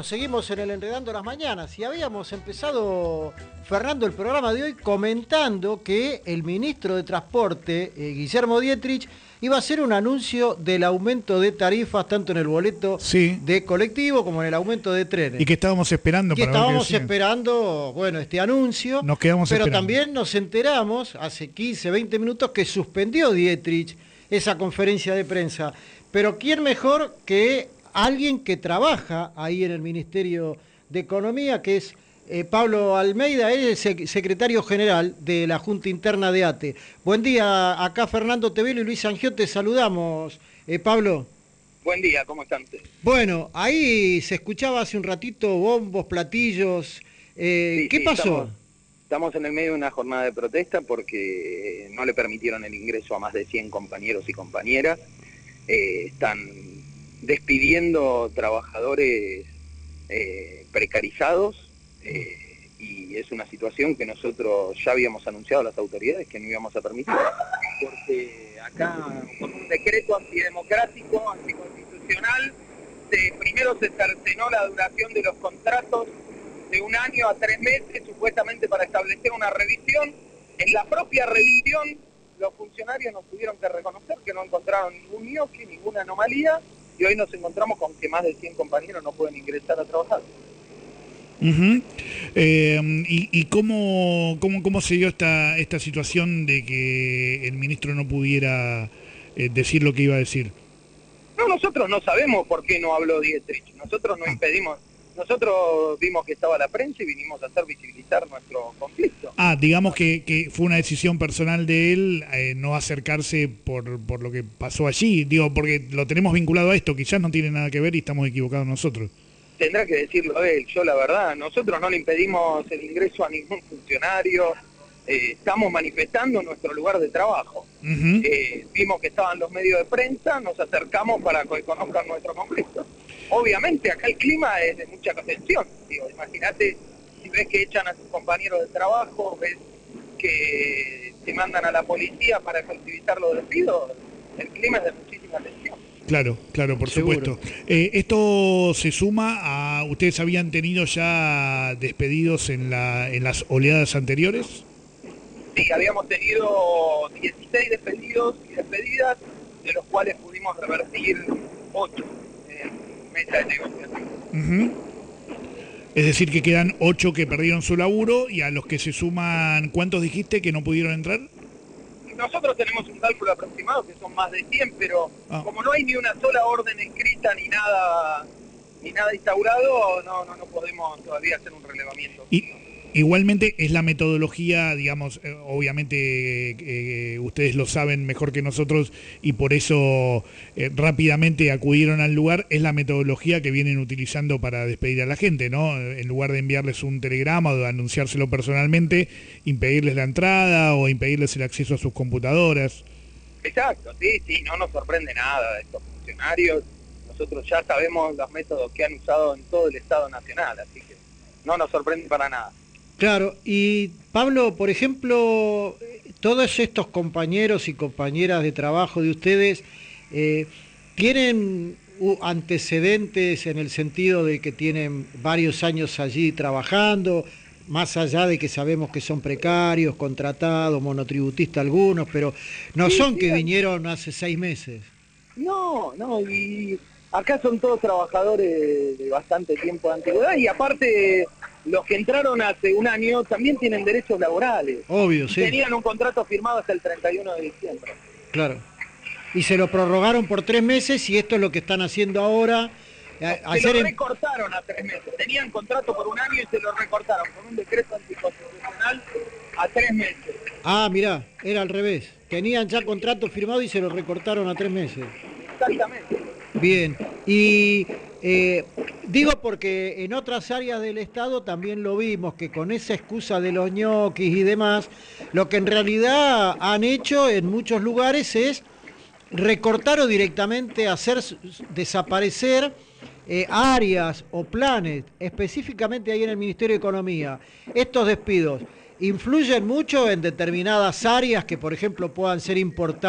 seguimos en el Enredando las Mañanas y habíamos empezado, Fernando, el programa de hoy comentando que el ministro de Transporte, Guillermo Dietrich, iba a hacer un anuncio del aumento de tarifas tanto en el boleto de colectivo como en el aumento de trenes. Y que estábamos esperando. Y estábamos esperando, bueno, este anuncio. Nos quedamos pero esperando. También nos enteramos hace 15, 20 minutos que suspendió Dietrich esa conferencia de prensa. Pero ¿quién mejor que alguien que trabaja ahí en el Ministerio de Economía, que es Pablo Almeida, él es el secretario general de la Junta Interna de ATE. Buen día, acá Fernando Tevelo y Luis Sangiot, te saludamos. Pablo. Buen día, ¿cómo están ustedes? Bueno, ahí se escuchaba hace un ratito bombos, platillos. ¿Qué pasó? Estamos en el medio de una jornada de protesta porque no le permitieron el ingreso a más de 100 compañeros y compañeras. Están despidiendo trabajadores precarizados y es una situación que nosotros ya habíamos anunciado a las autoridades que no íbamos a permitir, porque acá con un decreto antidemocrático, anticonstitucional, primero se cercenó la duración de los contratos de 1 año a 3 meses, supuestamente para establecer una revisión. En la propia revisión los funcionarios nos tuvieron que reconocer que no encontraron ningún ñoqui, ninguna anomalía, y hoy nos encontramos con que más de 100 compañeros no pueden ingresar a trabajar. ¿Y cómo se dio esta situación de que el ministro no pudiera decir lo que iba a decir? No, nosotros no sabemos por qué no habló Dietrich. Nosotros no impedimos. Nosotros vimos que estaba la prensa y vinimos a hacer visibilizar nuestro conflicto. Digamos que fue una decisión personal de él no acercarse por lo que pasó allí. Digo, porque lo tenemos vinculado a esto, quizás no tiene nada que ver y estamos equivocados nosotros. Tendrá que decirlo él. Yo la verdad, nosotros no le impedimos el ingreso a ningún funcionario. Estamos manifestando nuestro lugar de trabajo. Vimos que estaban los medios de prensa, nos acercamos para que conozcan nuestro conflicto. Obviamente acá el clima es de mucha tensión. Imagínate, si ves que echan a tus compañeros de trabajo, ves que te mandan a la policía para efectivizar los despidos, el clima es de muchísima tensión. Claro, por supuesto. Esto se suma a... ¿Ustedes habían tenido ya despedidos en las oleadas anteriores? Sí, habíamos tenido 16 despedidos y despedidas, de los cuales pudimos revertir 8 en mesa de negociación. Es decir, que quedan 8 que perdieron su laburo y a los que se suman, ¿cuántos dijiste que no pudieron entrar? Nosotros tenemos un cálculo aproximado que son más de 100, pero como no hay ni una sola orden escrita ni nada instaurado, no podemos todavía hacer un relevamiento. Igualmente es la metodología, digamos, obviamente ustedes lo saben mejor que nosotros y por eso rápidamente acudieron al lugar, es la metodología que vienen utilizando para despedir a la gente, ¿no? En lugar de enviarles un telegrama o de anunciárselo personalmente, impedirles la entrada o impedirles el acceso a sus computadoras. Exacto, sí, no nos sorprende nada de estos funcionarios. Nosotros ya sabemos los métodos que han usado en todo el Estado Nacional, así que no nos sorprende para nada. Claro, y Pablo, por ejemplo, todos estos compañeros y compañeras de trabajo de ustedes tienen antecedentes en el sentido de que tienen varios años allí trabajando, más allá de que sabemos que son precarios, contratados, monotributistas algunos, pero no son que vinieron hace 6 meses. No, y acá son todos trabajadores de bastante tiempo de antigüedad y aparte... Los que entraron hace 1 año también tienen derechos laborales. Obvio, sí. Tenían un contrato firmado hasta el 31 de diciembre. Claro. Y se lo prorrogaron por 3 meses y esto es lo que están haciendo ahora. Se lo recortaron a 3 meses. Tenían contrato por 1 año y se lo recortaron con un decreto anticonstitucional a 3 meses. Ah, mirá, era al revés. Tenían ya contrato firmado y se lo recortaron a 3 meses. Exactamente. Bien. Y... digo porque en otras áreas del Estado también lo vimos, que con esa excusa de los ñoquis y demás, lo que en realidad han hecho en muchos lugares es recortar o directamente hacer desaparecer áreas o planes, específicamente ahí en el Ministerio de Economía. Estos despidos influyen mucho en determinadas áreas que, por ejemplo, puedan ser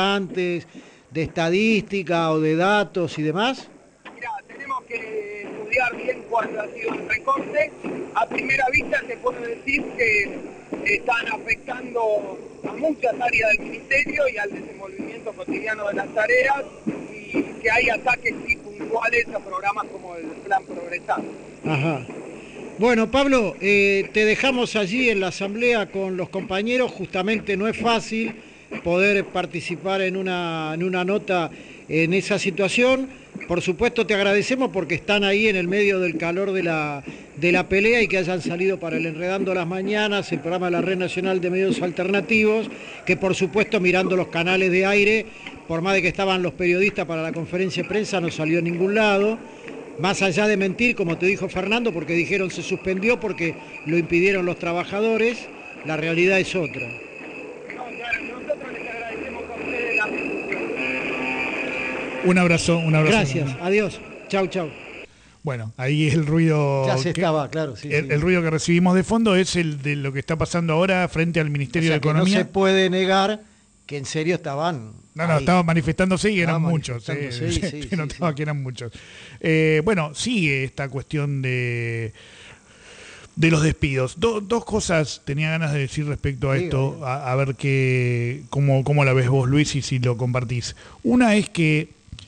importantes, de estadística o de datos y demás. Mirá, tenemos que estudiar bien cuál ha sido el recorte. A primera vista se puede decir que están afectando a muchas áreas del ministerio y al desenvolvimiento cotidiano de las tareas, y que hay ataques sí puntuales a programas como el Plan Progresar. Ajá. Bueno, Pablo, te dejamos allí en la asamblea con los compañeros. Justamente no es fácil poder participar en una nota en esa situación. Por supuesto te agradecemos porque están ahí en el medio del calor de la pelea, y que hayan salido para el Enredando las Mañanas, el programa de la Red Nacional de Medios Alternativos, que por supuesto mirando los canales de aire, por más de que estaban los periodistas para la conferencia de prensa, no salió a ningún lado. Más allá de mentir, como te dijo Fernando, porque dijeron se suspendió porque lo impidieron los trabajadores, la realidad es otra. Nosotros les agradecemos a ustedes la atención. Un abrazo. Gracias, adiós, chau. Bueno, ahí el ruido... Ya se estaba, claro. Sí, el ruido que recibimos de fondo es el de lo que está pasando ahora frente al Ministerio de Economía. No se puede negar que en serio estaban... No, estaban manifestándose y eran muchos. Sí, notaba que eran muchos. Bueno, sigue esta cuestión de los despidos. Dos cosas tenía ganas de decir respecto a esto, a ver cómo la ves vos, Luis, y si lo compartís. Una es que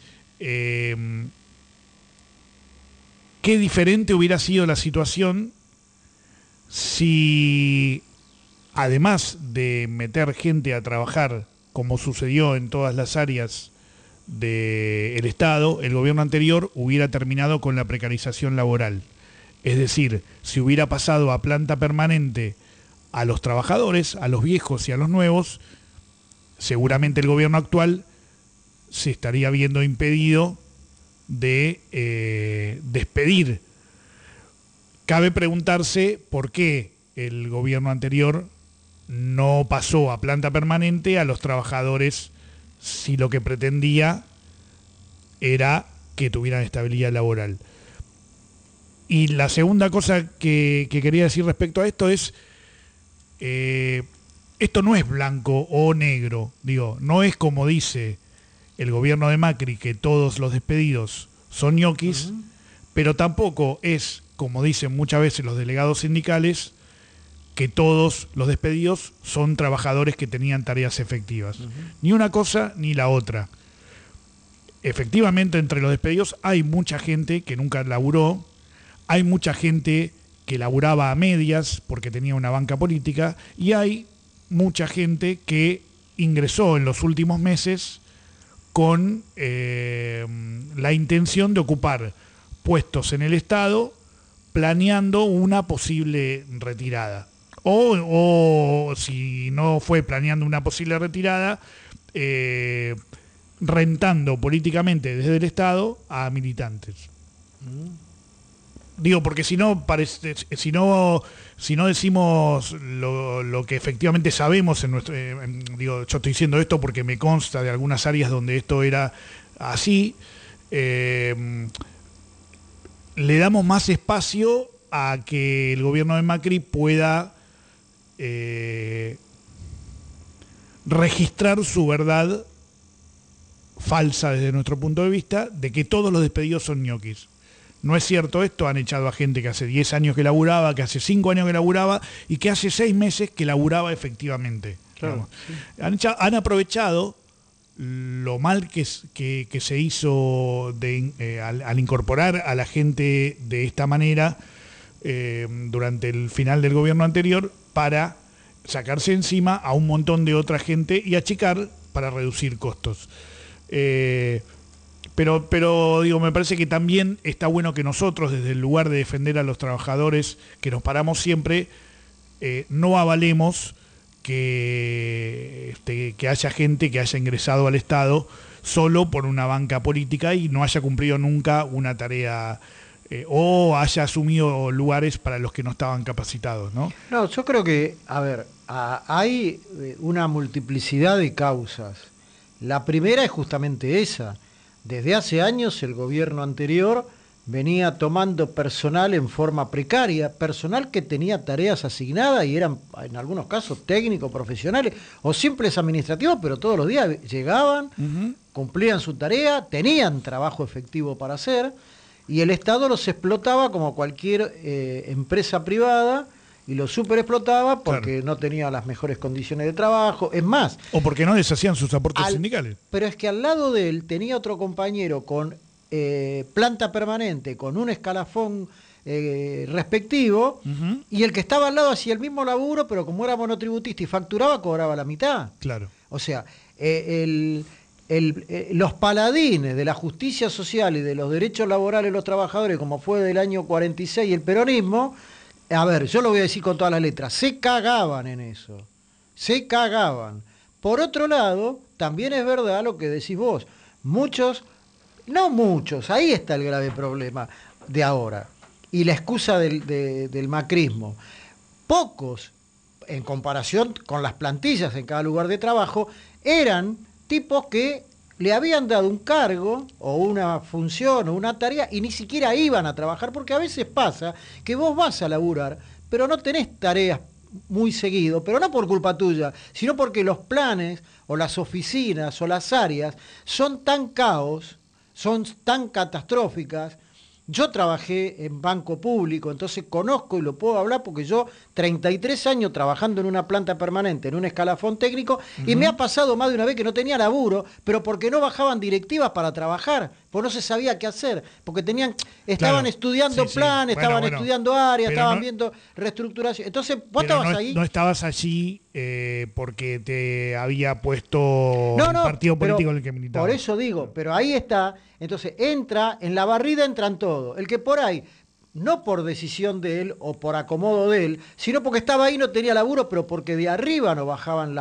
qué diferente hubiera sido la situación si, además de meter gente a trabajar, como sucedió en todas las áreas del Estado, el gobierno anterior hubiera terminado con la precarización laboral. Es decir, si hubiera pasado a planta permanente a los trabajadores, a los viejos y a los nuevos, seguramente el gobierno actual se estaría viendo impedido de despedir. Cabe preguntarse por qué el gobierno anterior no pasó a planta permanente a los trabajadores, si lo que pretendía era que tuvieran estabilidad laboral. Y la segunda cosa que quería decir respecto a esto es, esto no es blanco o negro, no es como dice el gobierno de Macri, que todos los despedidos son ñoquis, pero tampoco es, como dicen muchas veces los delegados sindicales, que todos los despedidos son trabajadores que tenían tareas efectivas. Ni una cosa ni la otra. Efectivamente, entre los despedidos hay mucha gente que nunca laburó, hay mucha gente que laburaba a medias porque tenía una banca política, y hay mucha gente que ingresó en los últimos meses con la intención de ocupar puestos en el Estado, planeando una posible retirada. O si no fue planeando una posible retirada, rentando políticamente desde el Estado a militantes. Porque si no decimos lo que efectivamente sabemos en nuestro, yo estoy diciendo esto porque me consta de algunas áreas donde esto era así, le damos más espacio a que el gobierno de Macri pueda registrar su verdad falsa desde nuestro punto de vista de que todos los despedidos son ñoquis. No es cierto esto, han echado a gente que hace 10 años que laburaba, que hace 5 años que laburaba y que hace 6 meses que laburaba efectivamente. Claro, sí. Han aprovechado lo mal que se hizo al incorporar a la gente de esta manera durante el final del gobierno anterior para sacarse encima a un montón de otra gente y achicar para reducir costos. Pero me parece que también está bueno que nosotros, desde el lugar de defender a los trabajadores, que nos paramos siempre, no avalemos que haya gente que haya ingresado al Estado solo por una banca política y no haya cumplido nunca una tarea o haya asumido lugares para los que no estaban capacitados, ¿no? No, yo creo que, hay una multiplicidad de causas. La primera es justamente esa. Desde hace años el gobierno anterior venía tomando personal en forma precaria, personal que tenía tareas asignadas y eran en algunos casos técnicos, profesionales o simples administrativos, pero todos los días llegaban, cumplían su tarea, tenían trabajo efectivo para hacer, y el Estado los explotaba como cualquier empresa privada, y los superexplotaba porque no tenía las mejores condiciones de trabajo. Es más... O porque no deshacían sus aportes sindicales. Pero es que al lado de él tenía otro compañero con planta permanente, con un escalafón respectivo, y el que estaba al lado hacía el mismo laburo, pero como era monotributista y facturaba, cobraba la mitad. Claro. O sea, los paladines de la justicia social y de los derechos laborales de los trabajadores, como fue del año 46 el peronismo, a ver, yo lo voy a decir con todas las letras, se cagaban en eso, se cagaban. Por otro lado, también es verdad lo que decís vos, muchos, no muchos, ahí está el grave problema de ahora, y la excusa del macrismo. Pocos, en comparación con las plantillas en cada lugar de trabajo, eran tipos que le habían dado un cargo o una función o una tarea y ni siquiera iban a trabajar, porque a veces pasa que vos vas a laburar, pero no tenés tareas muy seguido, pero no por culpa tuya, sino porque los planes o las oficinas o las áreas son tan caos, son tan catastróficas. Yo trabajé en banco público, entonces conozco y lo puedo hablar porque yo 33 años trabajando en una planta permanente, en un escalafón técnico, y me ha pasado más de una vez que no tenía laburo, pero porque no bajaban directivas para trabajar, porque no se sabía qué hacer, porque estaban estudiando planes, estaban estudiando áreas, estaban viendo reestructuración. Entonces, ¿vos estabas ahí? No estabas allí porque te había puesto un partido político en el que militaba. Por eso digo, pero ahí está. Entonces en la barrida entran todos. El que por ahí, no por decisión de él o por acomodo de él, sino porque estaba ahí, no tenía laburo, pero porque de arriba no bajaban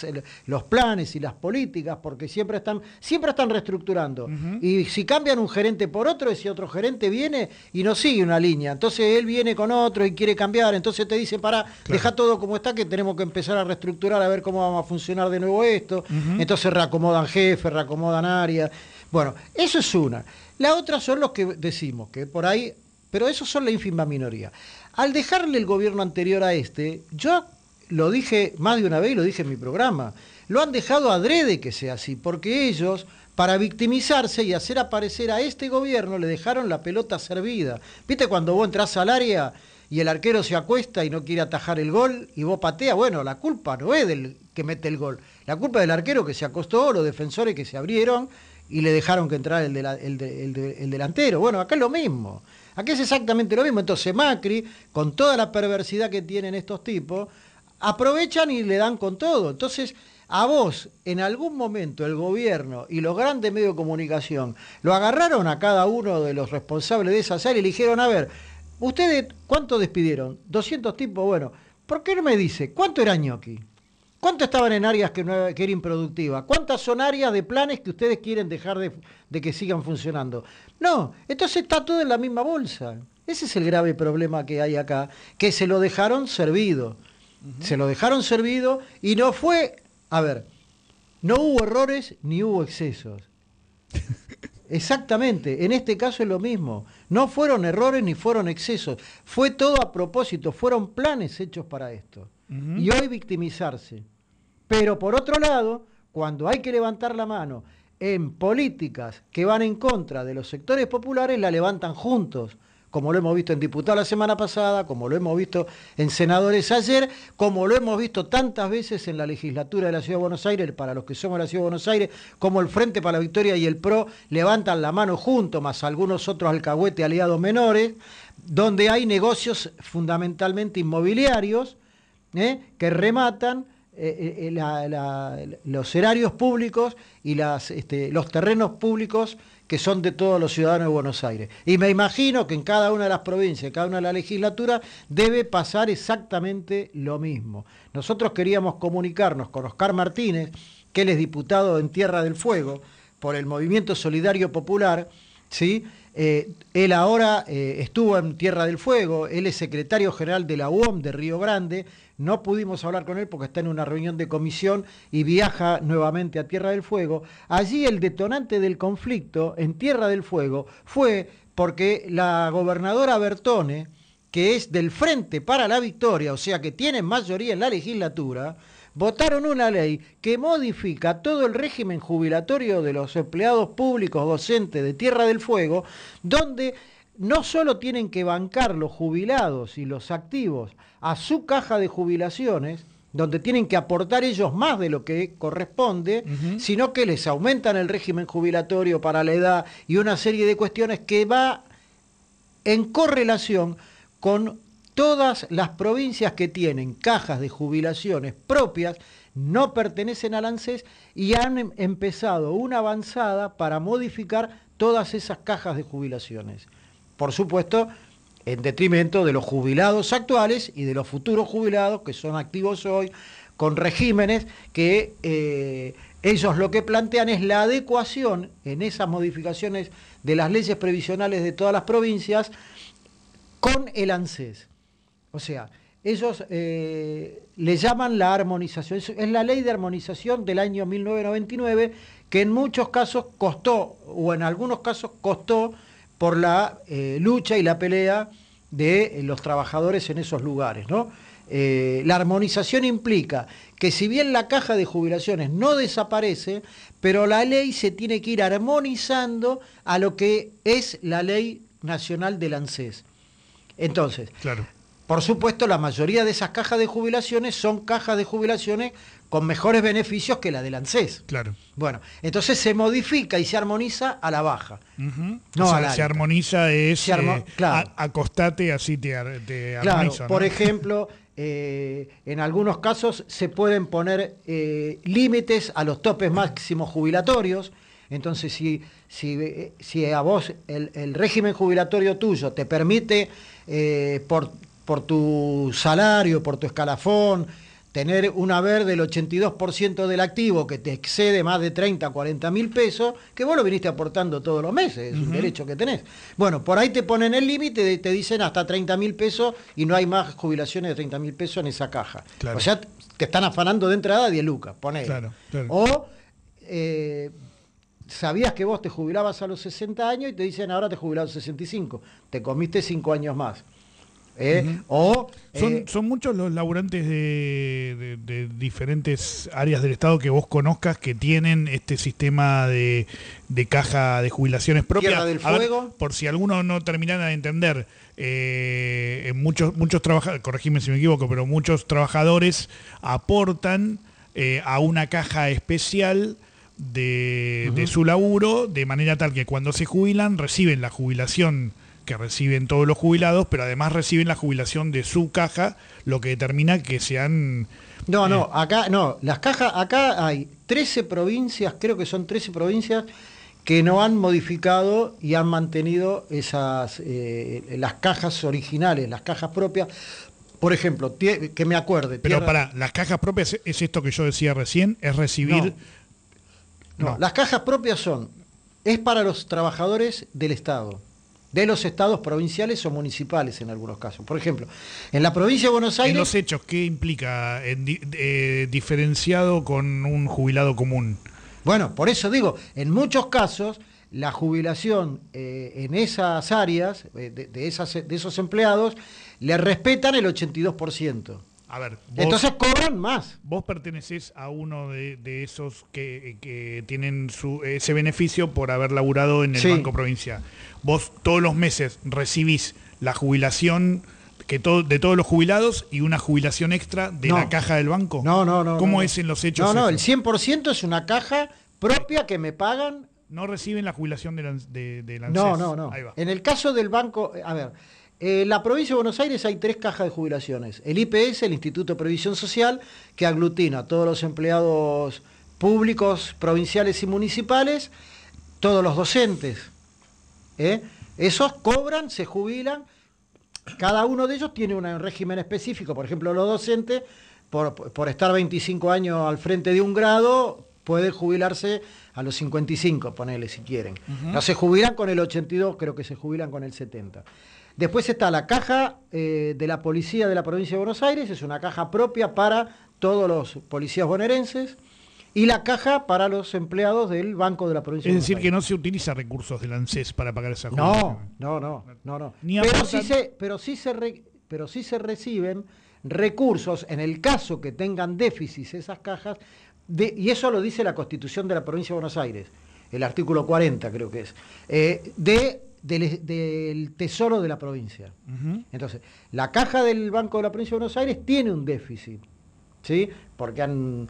los planes y las políticas, porque siempre están reestructurando. Y si cambian un gerente por otro, ese otro gerente viene y no sigue una línea. Entonces él viene con otro y quiere cambiar, entonces te dice, deja todo como está, que tenemos que empezar a reestructurar, a ver cómo vamos a funcionar de nuevo esto. Entonces reacomodan jefes, reacomodan áreas. Bueno, eso es una. La otra son los que decimos, que por ahí... Pero esos son la ínfima minoría. Al dejarle el gobierno anterior a yo lo dije más de una vez y lo dije en mi programa, lo han dejado adrede que sea así, porque ellos, para victimizarse y hacer aparecer a este gobierno, le dejaron la pelota servida. ¿Viste cuando vos entrás al área y el arquero se acuesta y no quiere atajar el gol y vos pateas? Bueno, la culpa no es del que mete el gol, la culpa es del arquero que se acostó, los defensores que se abrieron y le dejaron que entrara el delantero. Bueno, acá es lo mismo. Aquí es exactamente lo mismo. Entonces Macri, con toda la perversidad que tienen estos tipos, aprovechan y le dan con todo. Entonces, a vos, en algún momento, el gobierno y los grandes medios de comunicación lo agarraron a cada uno de los responsables de esas áreas y le dijeron, a ver, ¿ustedes cuánto despidieron? 200 tipos, bueno, ¿por qué no me dice cuánto era ñoqui? ¿Cuánto estaban en áreas que era improductiva? ¿Cuántas son áreas de planes que ustedes quieren dejar de que sigan funcionando? No, entonces está todo en la misma bolsa. Ese es el grave problema que hay acá, que se lo dejaron servido. Se lo dejaron servido y no fue... A ver, no hubo errores ni hubo excesos. Exactamente, en este caso es lo mismo. No fueron errores ni fueron excesos. Fue todo a propósito, fueron planes hechos para esto. Y hoy victimizarse. Pero por otro lado, cuando hay que levantar la mano en políticas que van en contra de los sectores populares, la levantan juntos, como lo hemos visto en diputados la semana pasada, como lo hemos visto en senadores ayer, como lo hemos visto tantas veces en la legislatura de la Ciudad de Buenos Aires, para los que somos de la Ciudad de Buenos Aires, como el Frente para la Victoria y el PRO levantan la mano juntos, más algunos otros alcahuete aliados menores, donde hay negocios fundamentalmente inmobiliarios, que rematan los erarios públicos y los terrenos públicos que son de todos los ciudadanos de Buenos Aires. Y me imagino que en cada una de las provincias, cada una de las legislaturas, debe pasar exactamente lo mismo. Nosotros queríamos comunicarnos con Oscar Martínez, que él es diputado en Tierra del Fuego, por el Movimiento Solidario Popular, ¿sí? Él ahora estuvo en Tierra del Fuego, él es secretario general de la UOM de Río Grande. No pudimos hablar con él porque está en una reunión de comisión y viaja nuevamente a Tierra del Fuego. Allí el detonante del conflicto en Tierra del Fuego fue porque la gobernadora Bertone, que es del Frente para la Victoria, o sea que tiene mayoría en la legislatura, votaron una ley que modifica todo el régimen jubilatorio de los empleados públicos docentes de Tierra del Fuego, donde no solo tienen que bancar los jubilados y los activos a su caja de jubilaciones, donde tienen que aportar ellos más de lo que corresponde, sino que les aumentan el régimen jubilatorio para la edad y una serie de cuestiones que va en correlación con todas las provincias que tienen cajas de jubilaciones propias, no pertenecen al ANSES y han empezado una avanzada para modificar todas esas cajas de jubilaciones. Por supuesto, en detrimento de los jubilados actuales y de los futuros jubilados que son activos hoy, con regímenes que ellos lo que plantean es la adecuación en esas modificaciones de las leyes previsionales de todas las provincias con el ANSES. O sea, ellos le llaman la armonización, es la ley de armonización del año 1999 que en muchos casos costó, o en algunos casos costó, por la lucha y la pelea de los trabajadores en esos lugares, ¿no? La armonización implica que si bien la caja de jubilaciones no desaparece, pero la ley se tiene que ir armonizando a lo que es la ley nacional del ANSES. Entonces, claro, por supuesto, la mayoría de esas cajas de jubilaciones son cajas de jubilaciones con mejores beneficios que la del ANSES. Claro. Bueno, entonces se modifica y se armoniza a la baja. No, o sea, se armoniza es claro. Acostate, así te armonizo. Claro, ¿no? por ejemplo, en algunos casos se pueden poner límites a los topes máximos jubilatorios. Entonces, si a vos el régimen jubilatorio tuyo te permite, por tu salario, por tu escalafón, tener un haber del 82% del activo que te excede más de 30, 40 mil pesos, que vos lo viniste aportando todos los meses, es un derecho que tenés. Bueno, por ahí te ponen el límite, te dicen hasta 30 mil pesos y no hay más jubilaciones de 30 mil pesos en esa caja. Claro. O sea, te están afanando de entrada 10 lucas, ponele. Claro, claro. O sabías que vos te jubilabas a los 60 años y te dicen ahora te jubilás a los 65, te comiste 5 años más. Son muchos los laburantes de diferentes áreas del Estado que vos conozcas que tienen este sistema de caja de jubilaciones propia. Tierra del Fuego. Ver, por si alguno no terminara de entender, muchos trabajadores, corregime si me equivoco, pero muchos trabajadores aportan a una caja especial de su laburo, de manera tal que cuando se jubilan reciben la jubilación que reciben todos los jubilados, pero además reciben la jubilación de su caja, lo que determina que sean... las cajas, acá hay 13 provincias, creo que son 13 provincias que no han modificado y han mantenido esas las cajas originales, las cajas propias. Por ejemplo, que me acuerde... Pero las cajas propias es esto que yo decía recién, es recibir... No, las cajas propias es para los trabajadores del Estado, de los estados provinciales o municipales en algunos casos. Por ejemplo, en la provincia de Buenos Aires... En los hechos, ¿qué implica diferenciado con un jubilado común? Bueno, por eso digo, en muchos casos la jubilación en esas áreas, de esos empleados, le respetan el 82%. A ver, entonces cobran más. Vos pertenecés a uno de esos que tienen ese beneficio por haber laburado en el Banco Provincia. Vos todos los meses recibís la jubilación de todos los jubilados y una jubilación extra de la caja del banco. No. ¿Cómo es en los hechos? No, el 100% es una caja propia que me pagan. No reciben la jubilación de ANSES. No. Ahí va. En el caso del banco, a ver... En la provincia de Buenos Aires hay 3 cajas de jubilaciones. El IPS, el Instituto de Previsión Social, que aglutina a todos los empleados públicos, provinciales y municipales, todos los docentes. Esos cobran, se jubilan, cada uno de ellos tiene un régimen específico. Por ejemplo, los docentes, por estar 25 años al frente de un grado, pueden jubilarse a los 55, ponele si quieren. No se jubilan con el 82, creo que se jubilan con el 70. Después está la caja de la policía de la provincia de Buenos Aires, es una caja propia para todos los policías bonaerenses, y la caja para los empleados del Banco de la provincia de Buenos Aires. Es decir, que no se utiliza recursos del ANSES para pagar esa jubilación. No. Ni Pero sí se reciben recursos, en el caso que tengan déficits esas cajas, y eso lo dice la Constitución de la Provincia de Buenos Aires, el artículo 40 creo que es, del Tesoro de la provincia. Entonces, la caja del Banco de la Provincia de Buenos Aires tiene un déficit, ¿sí? Porque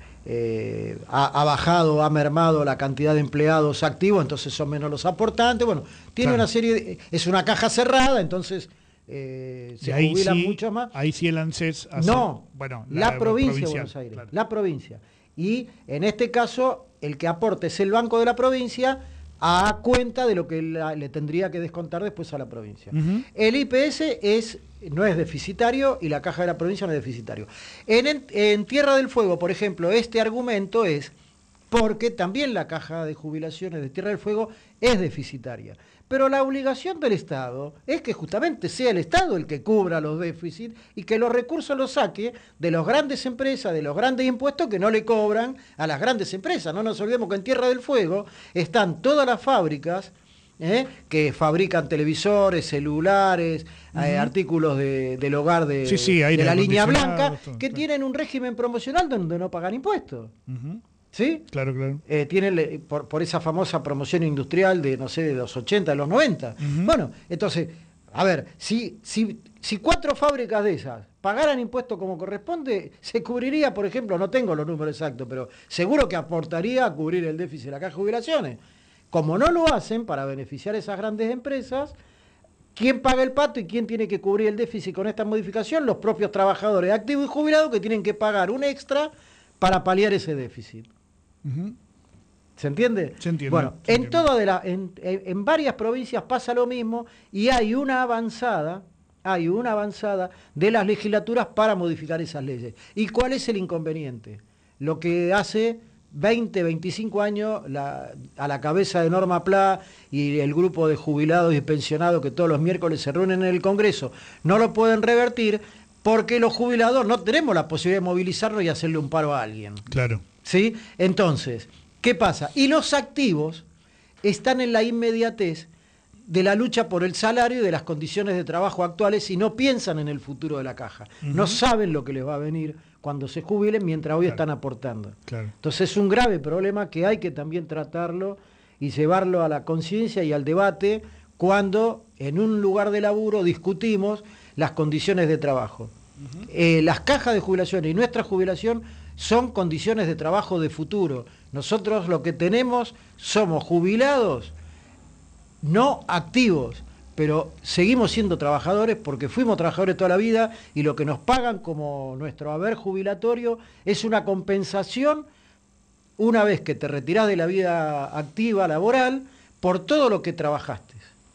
ha bajado, ha mermado la cantidad de empleados activos, entonces son menos los aportantes. Bueno, tiene una serie es una caja cerrada, entonces se jubilan mucho más. Ahí sí el ANSES hace, no, bueno, la provincia de Buenos Aires, claro. La provincia. Y en este caso, el que aporte es el Banco de la Provincia, a cuenta de lo que le tendría que descontar después a la provincia. El IPS no es deficitario y la caja de la provincia no es deficitario. En Tierra del Fuego, por ejemplo, este argumento es porque también la caja de jubilaciones de Tierra del Fuego es deficitaria. Pero la obligación del Estado es que justamente sea el Estado el que cubra los déficits y que los recursos los saque de las grandes empresas, de los grandes impuestos que no le cobran a las grandes empresas. No nos olvidemos que en Tierra del Fuego están todas las fábricas que fabrican televisores, celulares, artículos del hogar de la línea blanca, que tienen un régimen promocional donde no pagan impuestos. ¿Sí? Claro, claro. Tiene por esa famosa promoción industrial de, no sé, de los 80, de los 90. Bueno, entonces, a ver, si 4 fábricas de esas pagaran impuestos como corresponde, se cubriría, por ejemplo, no tengo los números exactos, pero seguro que aportaría a cubrir el déficit de la caja de jubilaciones. Como no lo hacen para beneficiar a esas grandes empresas, ¿quién paga el pato y quién tiene que cubrir el déficit con esta modificación? Los propios trabajadores activos y jubilados que tienen que pagar un extra para paliar ese déficit. ¿Se entiende? Se entiende. Bueno, en varias provincias pasa lo mismo y hay una avanzada de las legislaturas para modificar esas leyes. ¿Y cuál es el inconveniente? Lo que hace 20, 25 años a la cabeza de Norma Pla y el grupo de jubilados y pensionados que todos los miércoles se reúnen en el Congreso, no lo pueden revertir porque los jubilados no tenemos la posibilidad de movilizarnos y hacerle un paro a alguien. Claro. ¿Sí? Entonces, ¿qué pasa? Y los activos están en la inmediatez de la lucha por el salario y de las condiciones de trabajo actuales y no piensan en el futuro de la caja. No saben lo que les va a venir cuando se jubilen mientras hoy están aportando. Claro. Entonces es un grave problema que hay que también tratarlo y llevarlo a la conciencia y al debate cuando en un lugar de laburo discutimos las condiciones de trabajo. Las cajas de jubilación y nuestra jubilación son condiciones de trabajo de futuro. Nosotros lo que tenemos somos jubilados, no activos, pero seguimos siendo trabajadores porque fuimos trabajadores toda la vida y lo que nos pagan como nuestro haber jubilatorio es una compensación una vez que te retirás de la vida activa, laboral, por todo lo que trabajaste.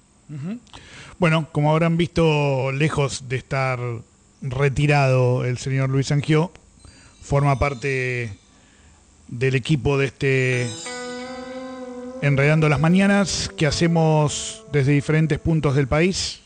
Bueno, como habrán visto, lejos de estar retirado el señor Luis Angió, forma parte del equipo de este Enredando las Mañanas que hacemos desde diferentes puntos del país.